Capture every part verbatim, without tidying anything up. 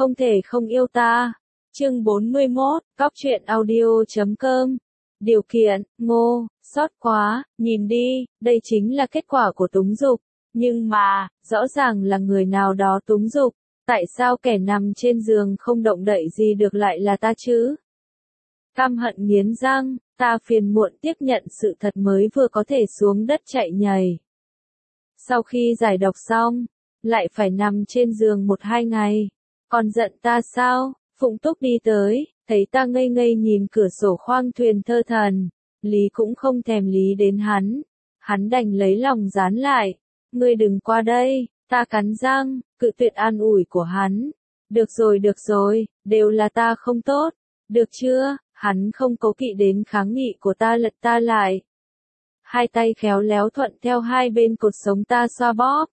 không thể không yêu ta. Chương bốn mươi mốt, Cóc truyện audio chấm com. Điều kiện, Ngô, sót quá, nhìn đi, đây chính là kết quả của túng dục. Nhưng mà, rõ ràng là người nào đó túng dục, tại sao kẻ nằm trên giường không động đậy gì được lại là ta chứ? Căm hận nghiến răng, ta phiền muộn tiếp nhận sự thật mới vừa có thể xuống đất chạy nhảy. Sau khi giải độc xong, lại phải nằm trên giường một hai ngày. Còn giận ta sao? Phụng Túc đi tới, thấy ta ngây ngây nhìn cửa sổ khoang thuyền thơ thần. Lý cũng không thèm lý đến hắn. Hắn đành lấy lòng dán lại. Ngươi đừng qua đây, ta cắn răng, cự tuyệt an ủi của hắn. Được rồi được rồi, đều là ta không tốt. Được chưa? Hắn không cố kỵ đến kháng nghị của ta lật ta lại. Hai tay khéo léo thuận theo hai bên cột sống ta xoa bóp.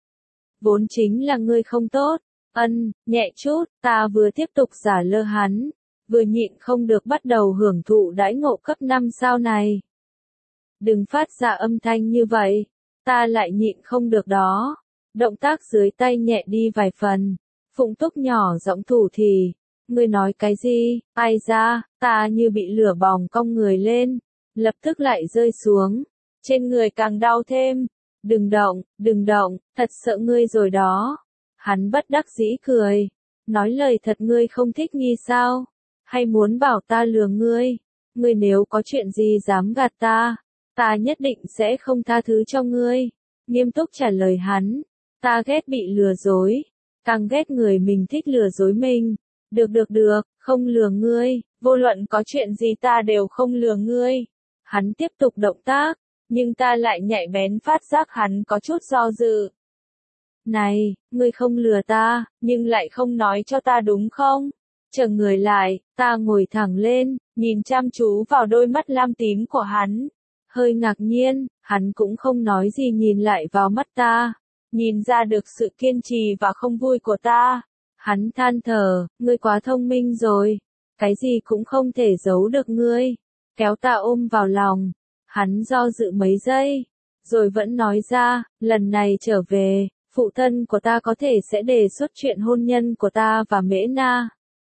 Vốn chính là ngươi không tốt. Ân, nhẹ chút, ta vừa tiếp tục giả lơ hắn. Vừa nhịn không được bắt đầu hưởng thụ đãi ngộ cấp năm sao này. Đừng phát ra âm thanh như vậy. Ta lại nhịn không được đó. Động tác dưới tay nhẹ đi vài phần. Phụng Túc nhỏ giọng thủ thì. Ngươi nói cái gì? Ai ra, ta như bị lửa bỏng cong người lên. Lập tức lại rơi xuống. Trên người càng đau thêm. Đừng động, đừng động, thật sợ ngươi rồi đó. Hắn bất đắc dĩ cười. Nói lời thật ngươi không thích nghi sao? Hay muốn bảo ta lừa ngươi? Ngươi nếu có chuyện gì dám gạt ta, ta nhất định sẽ không tha thứ cho ngươi. Nghiêm túc trả lời hắn. Ta ghét bị lừa dối. Càng ghét người mình thích lừa dối mình. Được được được, không lừa ngươi. Vô luận có chuyện gì ta đều không lừa ngươi. Hắn tiếp tục động tác. Nhưng ta lại nhạy bén phát giác hắn có chút do dự. Này, ngươi không lừa ta, nhưng lại không nói cho ta đúng không? Chờ người lại, ta ngồi thẳng lên, nhìn chăm chú vào đôi mắt lam tím của hắn. Hơi ngạc nhiên, hắn cũng không nói gì nhìn lại vào mắt ta. Nhìn ra được sự kiên trì và không vui của ta. Hắn than thở, ngươi quá thông minh rồi. Cái gì cũng không thể giấu được ngươi. Kéo ta ôm vào lòng. Hắn do dự mấy giây. Rồi vẫn nói ra, lần này trở về. Phụ thân của ta có thể sẽ đề xuất chuyện hôn nhân của ta và Mễ Na.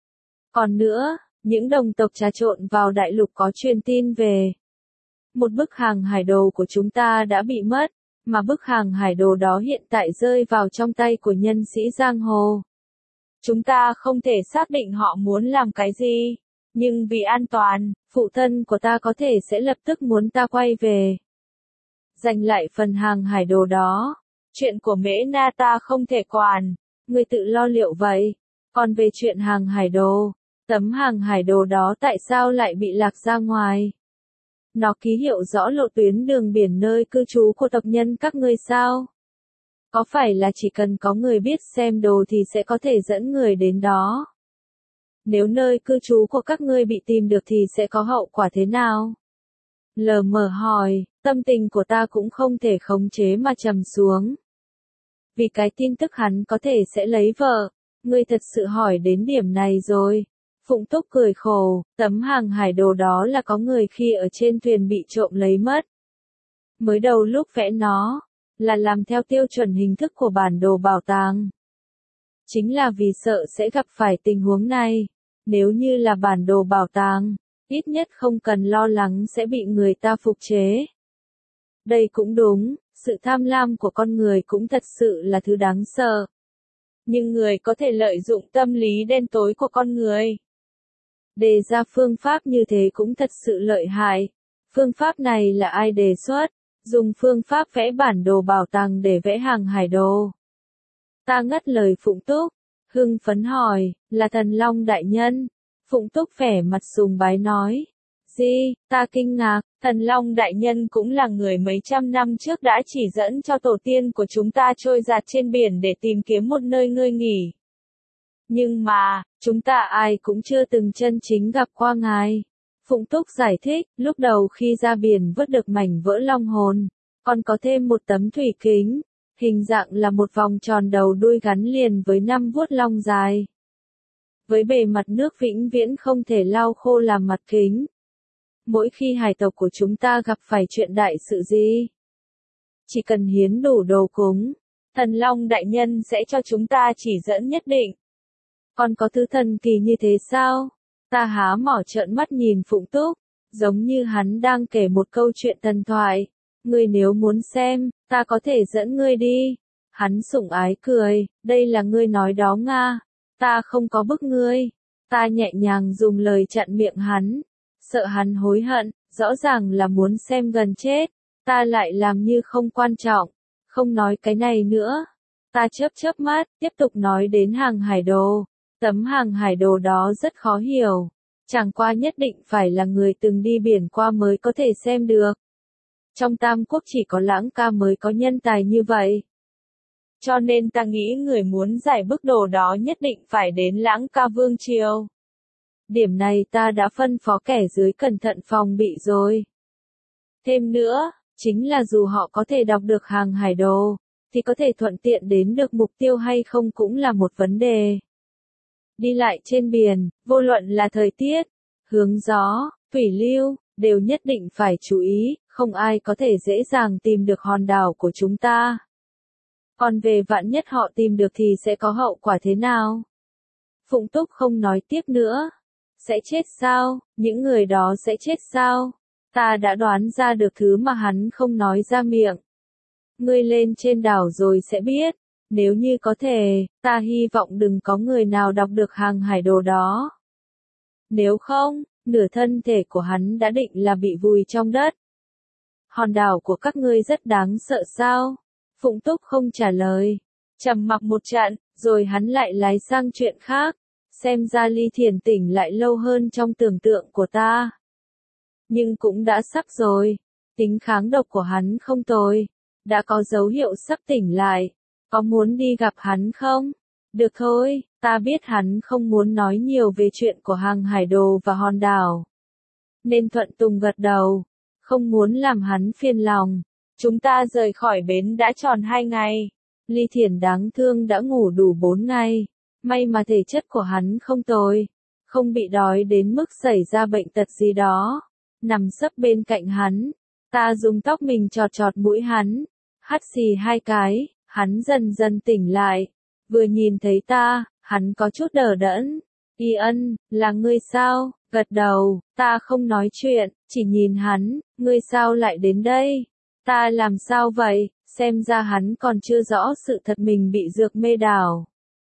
Còn nữa, những đồng tộc trà trộn vào đại lục có truyền tin về. Một bức hàng hải đồ của chúng ta đã bị mất, mà bức hàng hải đồ đó hiện tại rơi vào trong tay của nhân sĩ giang hồ. Chúng ta không thể xác định họ muốn làm cái gì, nhưng vì an toàn, phụ thân của ta có thể sẽ lập tức muốn ta quay về. Giành lại phần hàng hải đồ đó. Chuyện của Mễ Na ta không thể quản, ngươi tự lo liệu vậy. Còn về chuyện hàng hải đồ, tấm hàng hải đồ đó tại sao lại bị lạc ra ngoài? Nó ký hiệu rõ lộ tuyến đường biển nơi cư trú của tộc nhân các ngươi sao? Có phải là chỉ cần có người biết xem đồ thì sẽ có thể dẫn người đến đó? Nếu nơi cư trú của các ngươi bị tìm được thì sẽ có hậu quả thế nào? Lờ mờ hỏi, tâm tình của ta cũng không thể khống chế mà trầm xuống. Vì cái tin tức hắn có thể sẽ lấy vợ, ngươi thật sự hỏi đến điểm này rồi. Phụng Túc cười khổ, tấm hàng hải đồ đó là có người khi ở trên thuyền bị trộm lấy mất. Mới đầu lúc vẽ nó, là làm theo tiêu chuẩn hình thức của bản đồ bảo tàng. Chính là vì sợ sẽ gặp phải tình huống này. Nếu như là bản đồ bảo tàng, ít nhất không cần lo lắng sẽ bị người ta phục chế. Đây cũng đúng, sự tham lam của con người cũng thật sự là thứ đáng sợ. Nhưng người có thể lợi dụng tâm lý đen tối của con người. Đề ra phương pháp như thế cũng thật sự lợi hại. Phương pháp này là ai đề xuất? Dùng phương pháp vẽ bản đồ bảo tàng để vẽ hàng hải đồ. Ta ngắt lời Phụng Túc, hưng phấn hỏi, là Thần Long đại nhân. Phụng Túc vẻ mặt sùng bái nói. Gì, ta kinh ngạc, Thần Long đại nhân cũng là người mấy trăm năm trước đã chỉ dẫn cho tổ tiên của chúng ta trôi dạt trên biển để tìm kiếm một nơi ngơi nghỉ. Nhưng mà, chúng ta ai cũng chưa từng chân chính gặp qua ngài. Phụng Túc giải thích, lúc đầu khi ra biển vớt được mảnh vỡ long hồn, còn có thêm một tấm thủy kính, hình dạng là một vòng tròn đầu đuôi gắn liền với năm vuốt long dài. Với bề mặt nước vĩnh viễn không thể lau khô làm mặt kính. Mỗi khi hải tộc của chúng ta gặp phải chuyện đại sự gì, chỉ cần hiến đủ đồ cúng, Thần Long đại nhân sẽ cho chúng ta chỉ dẫn nhất định. Còn có thứ thần kỳ như thế sao? Ta há mỏ trợn mắt nhìn Phụng Túc, giống như hắn đang kể một câu chuyện thần thoại. Ngươi nếu muốn xem, ta có thể dẫn ngươi đi. Hắn sủng ái cười, đây là ngươi nói đó Nga. Ta không có bức ngươi. Ta nhẹ nhàng dùng lời chặn miệng hắn. Sợ hắn hối hận, rõ ràng là muốn xem gần chết. Ta lại làm như không quan trọng. Không nói cái này nữa. Ta chớp chớp mắt, tiếp tục nói đến hàng hải đồ. Tấm hàng hải đồ đó rất khó hiểu. Chẳng qua nhất định phải là người từng đi biển qua mới có thể xem được. Trong Tam Quốc chỉ có Lãng ca mới có nhân tài như vậy. Cho nên ta nghĩ người muốn giải bức đồ đó nhất định phải đến Lãng ca vương triều. Điểm này ta đã phân phó kẻ dưới cẩn thận phòng bị rồi. Thêm nữa, chính là dù họ có thể đọc được hàng hải đồ, thì có thể thuận tiện đến được mục tiêu hay không cũng là một vấn đề. Đi lại trên biển, vô luận là thời tiết, hướng gió, thủy lưu, đều nhất định phải chú ý, không ai có thể dễ dàng tìm được hòn đảo của chúng ta. Còn về vạn nhất họ tìm được thì sẽ có hậu quả thế nào? Phụng Túc không nói tiếp nữa. Sẽ chết sao? Những người đó sẽ chết sao? Ta đã đoán ra được thứ mà hắn không nói ra miệng. Ngươi lên trên đảo rồi sẽ biết. Nếu như có thể, ta hy vọng đừng có người nào đọc được hàng hải đồ đó. Nếu không, nửa thân thể của hắn đã định là bị vùi trong đất. Hòn đảo của các ngươi rất đáng sợ sao? Phụng Túc không trả lời. Trầm mặc một trận, rồi hắn lại lái sang chuyện khác. Xem ra Ly Thiền tỉnh lại lâu hơn trong tưởng tượng của ta. Nhưng cũng đã sắp rồi. Tính kháng độc của hắn không tồi. Đã có dấu hiệu sắp tỉnh lại. Có muốn đi gặp hắn không? Được thôi, ta biết hắn không muốn nói nhiều về chuyện của hàng hải đồ và hòn đảo. Nên thuận tùng gật đầu. Không muốn làm hắn phiền lòng. Chúng ta rời khỏi bến đã tròn hai ngày. Ly Thiển đáng thương đã ngủ đủ bốn ngày. May mà thể chất của hắn không tồi. Không bị đói đến mức xảy ra bệnh tật gì đó. Nằm sấp bên cạnh hắn. Ta dùng tóc mình chọt chọt mũi hắn. Hắt xì hai cái. Hắn dần dần tỉnh lại. Vừa nhìn thấy ta, hắn có chút đờ đẫn. Y Ân, là ngươi sao? Gật đầu, ta không nói chuyện, chỉ nhìn hắn, ngươi sao lại đến đây? Ta làm sao vậy? Xem ra hắn còn chưa rõ sự thật mình bị dược mê đảo.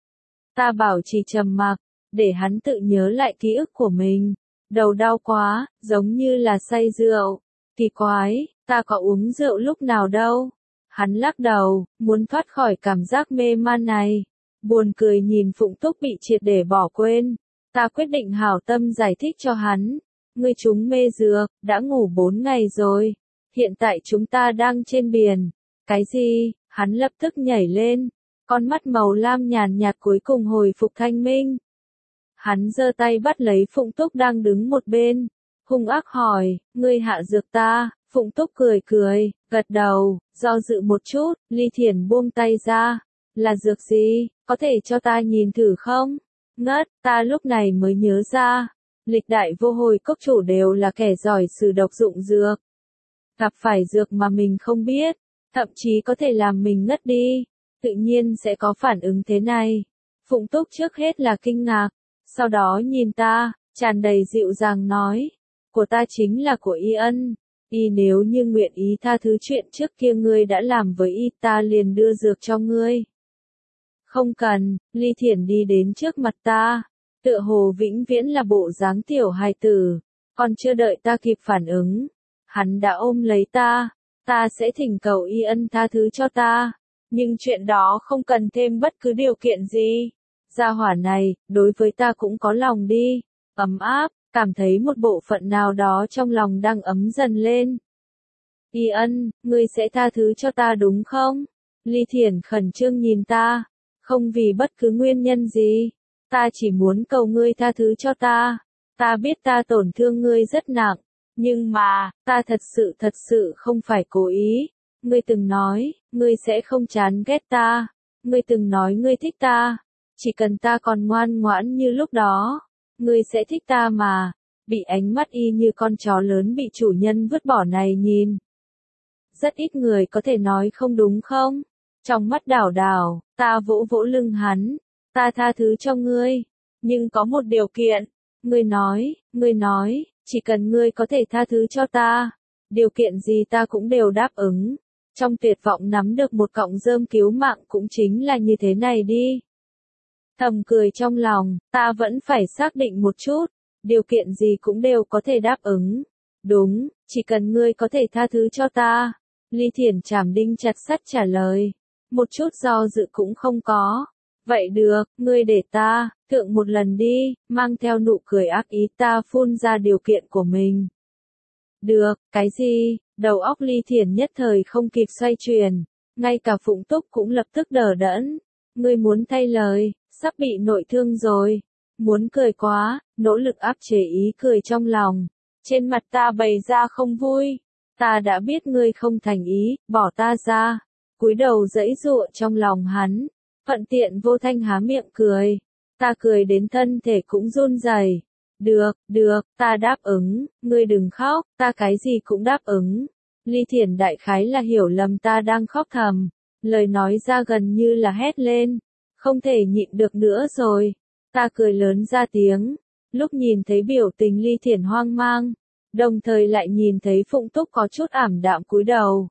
Ta bảo trì trầm mặc, để hắn tự nhớ lại ký ức của mình. Đầu đau quá, giống như là say rượu. Kỳ quái, ta có uống rượu lúc nào đâu? Hắn lắc đầu, muốn thoát khỏi cảm giác mê man này. Buồn cười nhìn Phụng Túc bị triệt để bỏ quên. Ta quyết định hảo tâm giải thích cho hắn. Ngươi chúng mê dược, đã ngủ bốn ngày rồi. Hiện tại chúng ta đang trên biển. Cái gì? Hắn lập tức nhảy lên. Con mắt màu lam nhàn nhạt cuối cùng hồi phục thanh minh. Hắn giơ tay bắt lấy Phụng Túc đang đứng một bên. Hung ác hỏi, ngươi hạ dược ta? Phụng Túc cười cười, gật đầu, do dự một chút, Ly Thiển buông tay ra. Là dược gì? Có thể cho ta nhìn thử không? Ngất, ta lúc này mới nhớ ra. Lịch đại vô hồi cốc chủ đều là kẻ giỏi sử độc dụng dược. Gặp phải dược mà mình không biết, thậm chí có thể làm mình ngất đi. Tự nhiên sẽ có phản ứng thế này. Phụng Túc trước hết là kinh ngạc. Sau đó nhìn ta, tràn đầy dịu dàng nói. Của ta chính là của Y Ân. Y nếu như nguyện ý tha thứ chuyện trước kia ngươi đã làm với Y ta liền đưa dược cho ngươi. Không cần, Ly Thiển đi đến trước mặt ta. Tựa hồ vĩnh viễn là bộ dáng tiểu hài tử. Còn chưa đợi ta kịp phản ứng. Hắn đã ôm lấy ta. Ta sẽ thỉnh cầu Y Ân tha thứ cho ta. Nhưng chuyện đó không cần thêm bất cứ điều kiện gì. Gia hỏa này, đối với ta cũng có lòng đi. Ấm áp, cảm thấy một bộ phận nào đó trong lòng đang ấm dần lên. Y Ân, ngươi sẽ tha thứ cho ta đúng không? Ly Thiển khẩn trương nhìn ta. Không vì bất cứ nguyên nhân gì. Ta chỉ muốn cầu ngươi tha thứ cho ta. Ta biết ta tổn thương ngươi rất nặng. Nhưng mà, ta thật sự thật sự không phải cố ý. Ngươi từng nói, ngươi sẽ không chán ghét ta. Ngươi từng nói ngươi thích ta. Chỉ cần ta còn ngoan ngoãn như lúc đó. Ngươi sẽ thích ta mà. Bị ánh mắt y như con chó lớn bị chủ nhân vứt bỏ này nhìn. Rất ít người có thể nói không đúng không? Trong mắt đảo đảo, ta vỗ vỗ lưng hắn. Ta tha thứ cho ngươi. Nhưng có một điều kiện. Ngươi nói, ngươi nói, chỉ cần ngươi có thể tha thứ cho ta, điều kiện gì ta cũng đều đáp ứng. Trong tuyệt vọng nắm được một cọng rơm cứu mạng cũng chính là như thế này đi. Thầm cười trong lòng, ta vẫn phải xác định một chút, điều kiện gì cũng đều có thể đáp ứng. Đúng, chỉ cần ngươi có thể tha thứ cho ta. Ly Thiển chảm đinh chặt sắt trả lời. Một chút do dự cũng không có. Vậy được, ngươi để ta, thượng một lần đi, mang theo nụ cười ác ý ta phun ra điều kiện của mình. Được, cái gì? Đầu óc Ly Thiển nhất thời không kịp xoay chuyển. Ngay cả Phụng Túc cũng lập tức đờ đẫn. Ngươi muốn thay lời, sắp bị nội thương rồi. Muốn cười quá, nỗ lực áp chế ý cười trong lòng. Trên mặt ta bày ra không vui. Ta đã biết ngươi không thành ý, bỏ ta ra. Cúi đầu giãy giụa trong lòng hắn. Thuận tiện vô thanh há miệng cười. Ta cười đến thân thể cũng run rẩy. Được, được, ta đáp ứng, ngươi đừng khóc, ta cái gì cũng đáp ứng. Ly Thiển đại khái là hiểu lầm ta đang khóc thầm. Lời nói ra gần như là hét lên. Không thể nhịn được nữa rồi. Ta cười lớn ra tiếng. Lúc nhìn thấy biểu tình Ly Thiển hoang mang. Đồng thời lại nhìn thấy Phụng Túc có chút ảm đạm cúi đầu.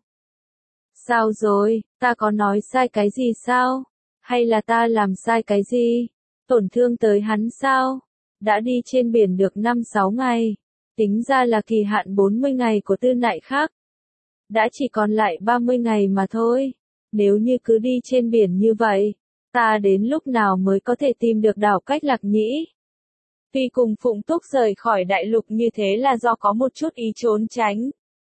Sao rồi, ta có nói sai cái gì sao? Hay là ta làm sai cái gì? Tổn thương tới hắn sao? Đã đi trên biển được năm sáu ngày. Tính ra là kỳ hạn bốn mươi ngày của Tư Nại khác. Đã chỉ còn lại ba mươi ngày mà thôi. Nếu như cứ đi trên biển như vậy, ta đến lúc nào mới có thể tìm được đảo Cách Lạc nhỉ? Tuy cùng Phụng Túc rời khỏi đại lục như thế là do có một chút ý trốn tránh.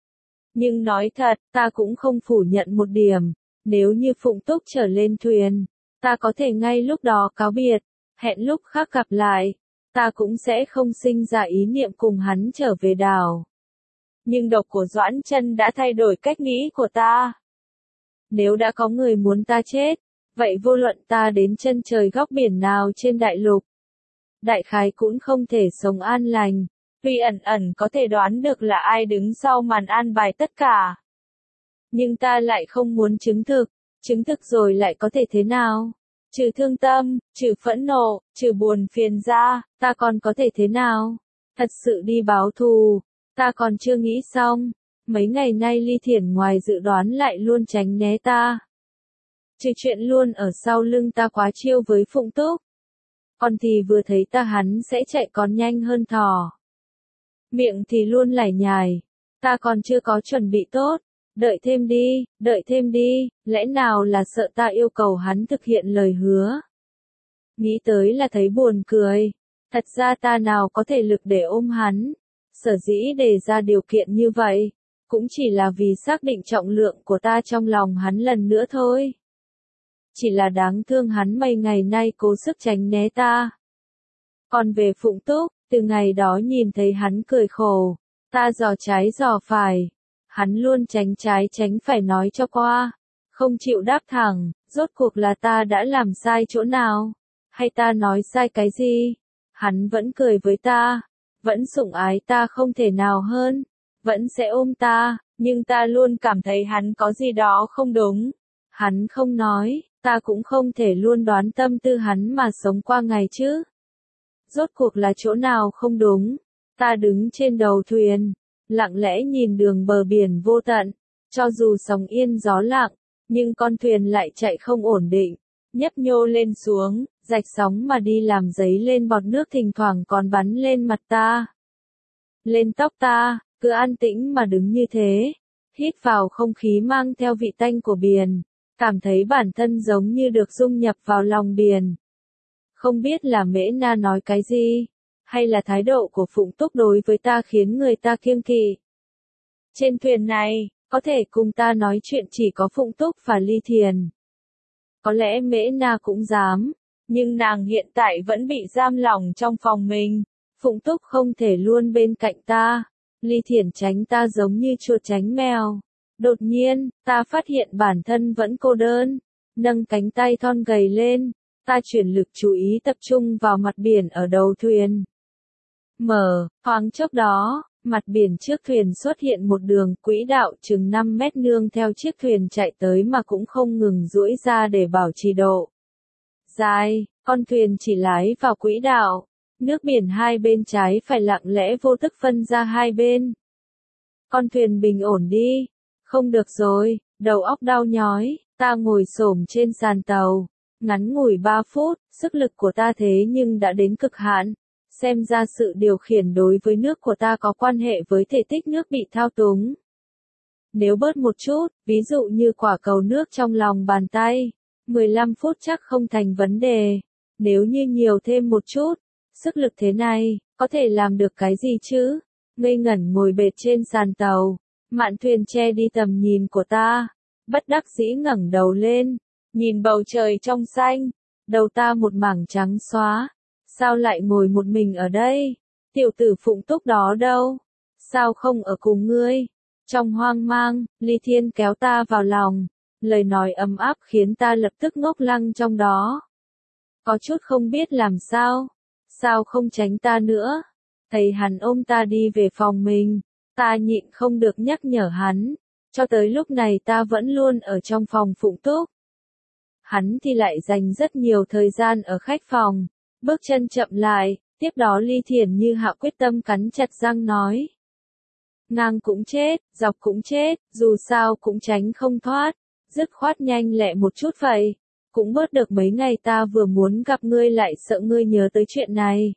Nhưng nói thật, ta cũng không phủ nhận một điểm. Nếu như Phụng Túc trở lên thuyền, ta có thể ngay lúc đó cáo biệt, hẹn lúc khác gặp lại. Ta cũng sẽ không sinh ra ý niệm cùng hắn trở về đảo. Nhưng độc của Doãn Chân đã thay đổi cách nghĩ của ta. Nếu đã có người muốn ta chết, vậy vô luận ta đến chân trời góc biển nào trên đại lục, đại khái cũng không thể sống an lành. Tuy ẩn ẩn có thể đoán được là ai đứng sau màn an bài tất cả. Nhưng ta lại không muốn chứng thực, chứng thực rồi lại có thể thế nào? Trừ thương tâm, trừ phẫn nộ, trừ buồn phiền ra, ta còn có thể thế nào? Thật sự đi báo thù, ta còn chưa nghĩ xong. Mấy ngày nay Ly Thiển ngoài dự đoán lại luôn tránh né ta. Trừ chuyện luôn ở sau lưng ta quá chiêu với Phụng Túc. Còn thì vừa thấy ta hắn sẽ chạy còn nhanh hơn thỏ. Miệng thì luôn lải nhải. Ta còn chưa có chuẩn bị tốt. Đợi thêm đi, đợi thêm đi, lẽ nào là sợ ta yêu cầu hắn thực hiện lời hứa. Nghĩ tới là thấy buồn cười. Thật ra ta nào có thể lực để ôm hắn. Sở dĩ đề ra điều kiện như vậy, cũng chỉ là vì xác định trọng lượng của ta trong lòng hắn lần nữa thôi. Chỉ là đáng thương hắn mấy ngày nay cố sức tránh né ta. Còn về Phụng Túc, từ ngày đó nhìn thấy hắn cười khổ, ta dò trái dò phải. Hắn luôn tránh trái tránh phải nói cho qua, không chịu đáp thẳng, rốt cuộc là ta đã làm sai chỗ nào, hay ta nói sai cái gì? Hắn vẫn cười với ta, vẫn sủng ái ta không thể nào hơn, vẫn sẽ ôm ta, nhưng ta luôn cảm thấy hắn có gì đó không đúng. Hắn không nói, ta cũng không thể luôn đoán tâm tư hắn mà sống qua ngày chứ. Rốt cuộc là chỗ nào không đúng? Ta đứng trên đầu thuyền, lặng lẽ nhìn đường bờ biển vô tận, cho dù sóng yên gió lặng, nhưng con thuyền lại chạy không ổn định, nhấp nhô lên xuống, rạch sóng mà đi làm dấy lên bọt nước thỉnh thoảng còn bắn lên mặt ta. Lên tóc ta, cứ an tĩnh mà đứng như thế, hít vào không khí mang theo vị tanh của biển, cảm thấy bản thân giống như được dung nhập vào lòng biển. Không biết là Mễ Na nói cái gì, hay là thái độ của Phụng Túc đối với ta khiến người ta kiêng kỵ. Trên thuyền này, có thể cùng ta nói chuyện chỉ có Phụng Túc và Ly Thiển. Có lẽ Mễ Na cũng dám, nhưng nàng hiện tại vẫn bị giam lỏng trong phòng mình. Phụng Túc không thể luôn bên cạnh ta. Ly Thiển tránh ta giống như chuột tránh mèo. Đột nhiên, ta phát hiện bản thân vẫn cô đơn. Nâng cánh tay thon gầy lên, ta chuyển lực chú ý tập trung vào mặt biển ở đầu thuyền. Mở, thoáng chốc đó, mặt biển trước thuyền xuất hiện một đường quỹ đạo chừng năm mét nương theo chiếc thuyền chạy tới mà cũng không ngừng duỗi ra để bảo trì độ. dài, con thuyền chỉ lái vào quỹ đạo. Nước biển hai bên trái phải lặng lẽ vô thức phân ra hai bên. Con thuyền bình ổn đi. Không được rồi, đầu óc đau nhói, ta ngồi xổm trên sàn tàu. Ngắn ngủi ba phút, sức lực của ta thế nhưng đã đến cực hạn. Xem ra sự điều khiển đối với nước của ta có quan hệ với thể tích nước bị thao túng. Nếu bớt một chút, ví dụ như quả cầu nước trong lòng bàn tay, mười lăm phút chắc không thành vấn đề. Nếu như nhiều thêm một chút, sức lực thế này, có thể làm được cái gì chứ? Ngây ngẩn ngồi bệt trên sàn tàu, mạn thuyền che đi tầm nhìn của ta, bất đắc dĩ ngẩng đầu lên, nhìn bầu trời trong xanh, đầu ta một mảng trắng xóa. Sao lại ngồi một mình ở đây? Tiểu tử Phụng Túc đó đâu? Sao không ở cùng ngươi? Trong hoang mang, Ly Thiên kéo ta vào lòng, lời nói ấm áp khiến ta lập tức ngốc lăng trong đó. Có chút không biết làm sao, sao không tránh ta nữa? Thấy hắn ôm ta đi về phòng mình, ta nhịn không được nhắc nhở hắn, cho tới lúc này ta vẫn luôn ở trong phòng Phụng Túc. Hắn thì lại dành rất nhiều thời gian ở khách phòng, bước chân chậm lại, tiếp đó Ly Thiển như hạ quyết tâm cắn chặt răng nói. Ngang cũng chết, dọc cũng chết, dù sao cũng tránh không thoát, dứt khoát nhanh lẹ một chút vậy, cũng bớt được mấy ngày ta vừa muốn gặp ngươi lại sợ ngươi nhớ tới chuyện này.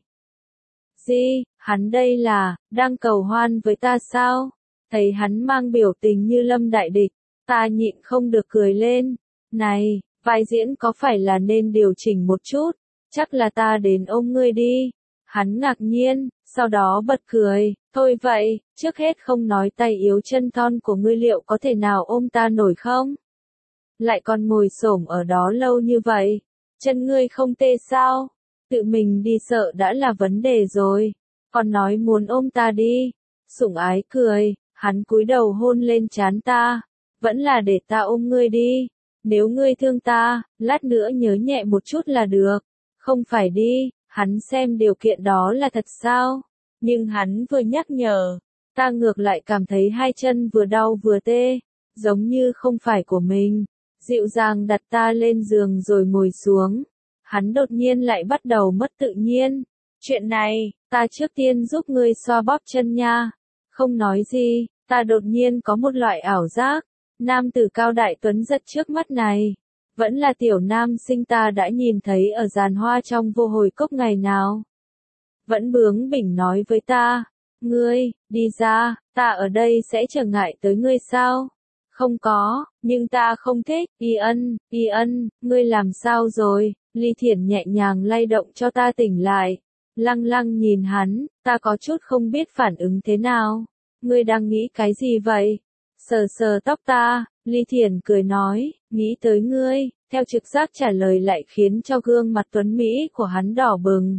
Gì, hắn đây là, đang cầu hoan với ta sao? Thấy hắn mang biểu tình như lâm đại địch, ta nhịn không được cười lên. Này, vai diễn có phải là nên điều chỉnh một chút, chắc là ta đến ôm ngươi đi. Hắn ngạc nhiên, sau đó bật cười, thôi vậy, trước hết không nói tay yếu chân thon của ngươi liệu có thể nào ôm ta nổi không? Lại còn ngồi xổm ở đó lâu như vậy, chân ngươi không tê sao? Tự mình đi sợ đã là vấn đề rồi, còn nói muốn ôm ta đi. Sủng ái cười, hắn cúi đầu hôn lên trán ta, vẫn là để ta ôm ngươi đi. Nếu ngươi thương ta, lát nữa nhớ nhẹ một chút là được. Không phải đi, hắn xem điều kiện đó là thật sao? Nhưng hắn vừa nhắc nhở, ta ngược lại cảm thấy hai chân vừa đau vừa tê, giống như không phải của mình. Dịu dàng đặt ta lên giường rồi ngồi xuống. Hắn đột nhiên lại bắt đầu mất tự nhiên. Chuyện này, ta trước tiên giúp ngươi xoa bóp chân nha. Không nói gì, ta đột nhiên có một loại ảo giác. Nam tử cao đại tuấn giật trước mắt này, vẫn là tiểu nam sinh ta đã nhìn thấy ở giàn hoa trong vô hồi cốc ngày nào. Vẫn bướng bỉnh nói với ta, ngươi, đi ra, ta ở đây sẽ trở ngại tới ngươi sao? Không có, nhưng ta không thích, y ân, y ân, ngươi làm sao rồi? Ly Thiển nhẹ nhàng lay động cho ta tỉnh lại, lăng lăng nhìn hắn, ta có chút không biết phản ứng thế nào. Ngươi đang nghĩ cái gì vậy? Sờ sờ tóc ta, Ly Thiển cười nói, nghĩ tới ngươi, theo trực giác trả lời lại khiến cho gương mặt tuấn Mỹ của hắn đỏ bừng.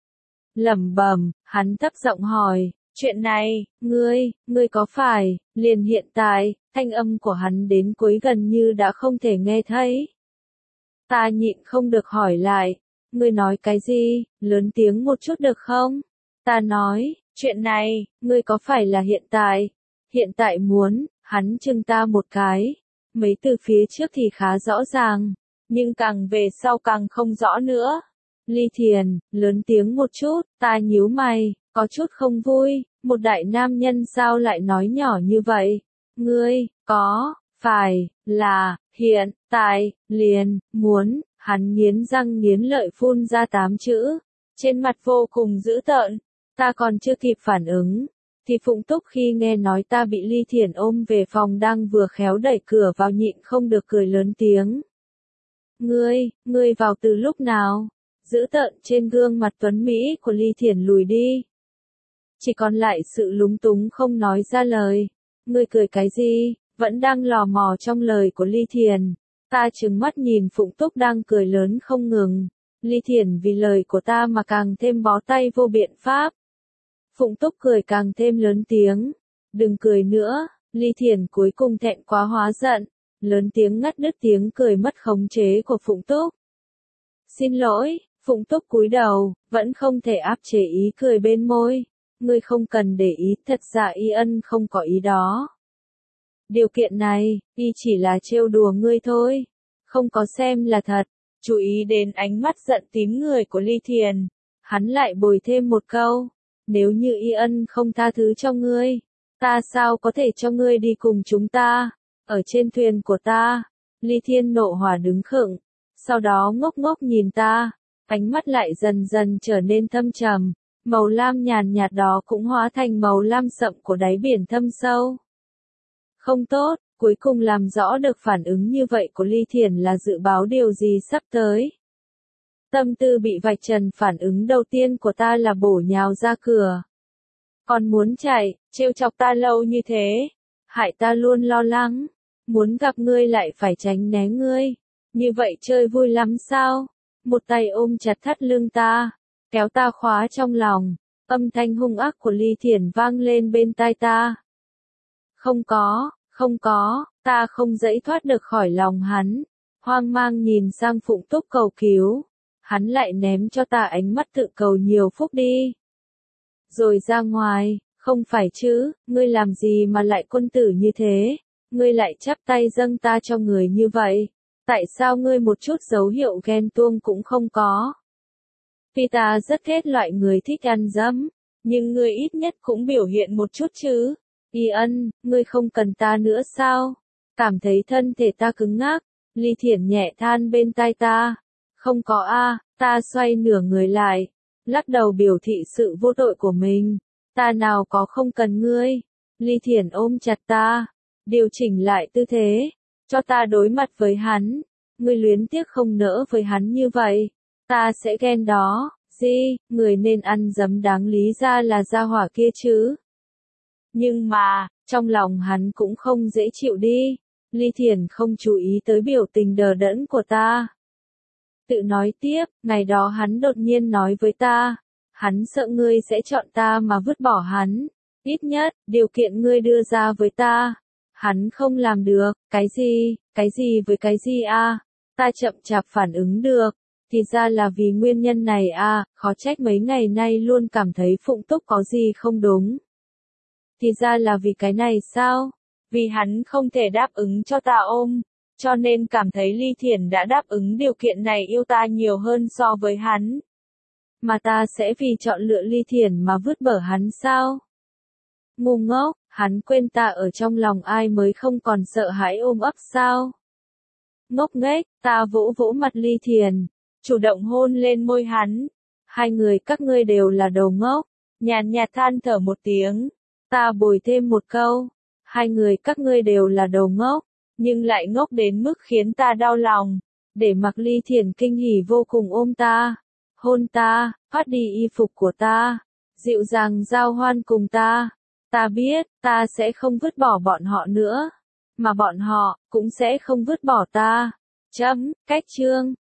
Lẩm bẩm, hắn thấp giọng hỏi, chuyện này, ngươi, ngươi có phải, liền hiện tại, thanh âm của hắn đến cuối gần như đã không thể nghe thấy. Ta nhịn không được hỏi lại, ngươi nói cái gì, lớn tiếng một chút được không? Ta nói, chuyện này, ngươi có phải là hiện tại, hiện tại muốn, hắn chừng ta một cái, mấy từ phía trước thì khá rõ ràng, nhưng càng về sau càng không rõ nữa. Ly Thiền, lớn tiếng một chút, ta nhíu mày, có chút không vui, một đại nam nhân sao lại nói nhỏ như vậy? Ngươi, có, phải, là, hiện, tại, liền, muốn, hắn nghiến răng nghiến lợi phun ra tám chữ, trên mặt vô cùng dữ tợn, ta còn chưa kịp phản ứng. Thì Phụng Túc khi nghe nói ta bị Ly Thiển ôm về phòng đang vừa khéo đẩy cửa vào nhịn không được cười lớn tiếng. Ngươi, ngươi vào từ lúc nào? Dữ tợn trên gương mặt tuấn Mỹ của Ly Thiển lùi đi. Chỉ còn lại sự lúng túng không nói ra lời. Ngươi cười cái gì? Vẫn đang lò mò trong lời của Ly Thiển. Ta trừng mắt nhìn Phụng Túc đang cười lớn không ngừng. Ly Thiển vì lời của ta mà càng thêm bó tay vô biện pháp. Phụng Túc cười càng thêm lớn tiếng. Đừng cười nữa, Ly Thiển cuối cùng thẹn quá hóa giận. Lớn tiếng ngắt đứt tiếng cười mất khống chế của Phụng Túc. Xin lỗi, Phụng Túc cúi đầu, vẫn không thể áp chế ý cười bên môi. Ngươi không cần để ý, thật ra y ân không có ý đó. Điều kiện này, y chỉ là trêu đùa ngươi thôi. Không có xem là thật. Chú ý đến ánh mắt giận tím người của Ly Thiền, hắn lại bồi thêm một câu, nếu như Y Ân không tha thứ cho ngươi, ta sao có thể cho ngươi đi cùng chúng ta, ở trên thuyền của ta. Ly Thiên nộ hỏa đứng khựng, sau đó ngốc ngốc nhìn ta, ánh mắt lại dần dần trở nên thâm trầm, màu lam nhàn nhạt đó cũng hóa thành màu lam sậm của đáy biển thâm sâu. Không tốt, cuối cùng làm rõ được phản ứng như vậy của Ly Thiển là dự báo điều gì sắp tới. Tâm tư bị vạch trần, phản ứng đầu tiên của ta là bổ nhào ra cửa. Còn muốn chạy, trêu chọc ta lâu như thế, hại ta luôn lo lắng, muốn gặp ngươi lại phải tránh né ngươi, như vậy chơi vui lắm sao? Một tay ôm chặt thắt lưng ta, kéo ta khóa trong lòng, âm thanh hung ác của Ly Thiển vang lên bên tai ta. Không có, không có, ta không dãy thoát được khỏi lòng hắn, hoang mang nhìn sang Phụng Túc cầu cứu, hắn lại ném cho ta ánh mắt tự cầu nhiều phúc đi. Rồi ra ngoài, không phải chứ, ngươi làm gì mà lại quân tử như thế, ngươi lại chắp tay dâng ta cho người như vậy, tại sao ngươi một chút dấu hiệu ghen tuông cũng không có? Vì ta rất ghét loại người thích ăn dấm, nhưng ngươi ít nhất cũng biểu hiện một chút chứ. Y Ân, ngươi không cần ta nữa sao? Cảm thấy thân thể ta cứng ngắc, Ly Thiển nhẹ than bên tai ta. Không có a, ta xoay nửa người lại, lắc đầu biểu thị sự vô tội của mình. Ta nào có không cần ngươi. Ly Thiển ôm chặt ta, điều chỉnh lại tư thế, cho ta đối mặt với hắn. Ngươi luyến tiếc không nỡ với hắn như vậy, ta sẽ ghen đó. Gì, người nên ăn dấm đáng lý ra là gia hỏa kia chứ. Nhưng mà, trong lòng hắn cũng không dễ chịu đi. Ly Thiển không chú ý tới biểu tình đờ đẫn của ta. Tự nói tiếp, ngày đó hắn đột nhiên nói với ta, hắn sợ ngươi sẽ chọn ta mà vứt bỏ hắn. Ít nhất, điều kiện ngươi đưa ra với ta, hắn không làm được. Cái gì, cái gì với cái gì a? Ta chậm chạp phản ứng được. Thì ra là vì nguyên nhân này à, khó trách mấy ngày nay luôn cảm thấy Phụng Túc có gì không đúng. Thì ra là vì cái này sao? Vì hắn không thể đáp ứng cho ta ôm, cho nên cảm thấy Ly Thiển đã đáp ứng điều kiện này yêu ta nhiều hơn so với hắn. Mà ta sẽ vì chọn lựa Ly Thiển mà vứt bỏ hắn sao? Ngu ngốc, hắn quên ta ở trong lòng ai mới không còn sợ hãi ôm ấp sao? Ngốc nghếch, ta vỗ vỗ mặt Ly Thiển, chủ động hôn lên môi hắn. Hai người các ngươi đều là đồ ngốc, nhàn nhạt than thở một tiếng. Ta bồi thêm một câu, hai người các ngươi đều là đồ ngốc, nhưng lại ngốc đến mức khiến ta đau lòng. Để mặc Ly Thiển kinh hỉ vô cùng ôm ta, hôn ta, thoát đi y phục của ta, dịu dàng giao hoan cùng ta. Ta biết, ta sẽ không vứt bỏ bọn họ nữa, mà bọn họ cũng sẽ không vứt bỏ ta. Chấm, cách chương.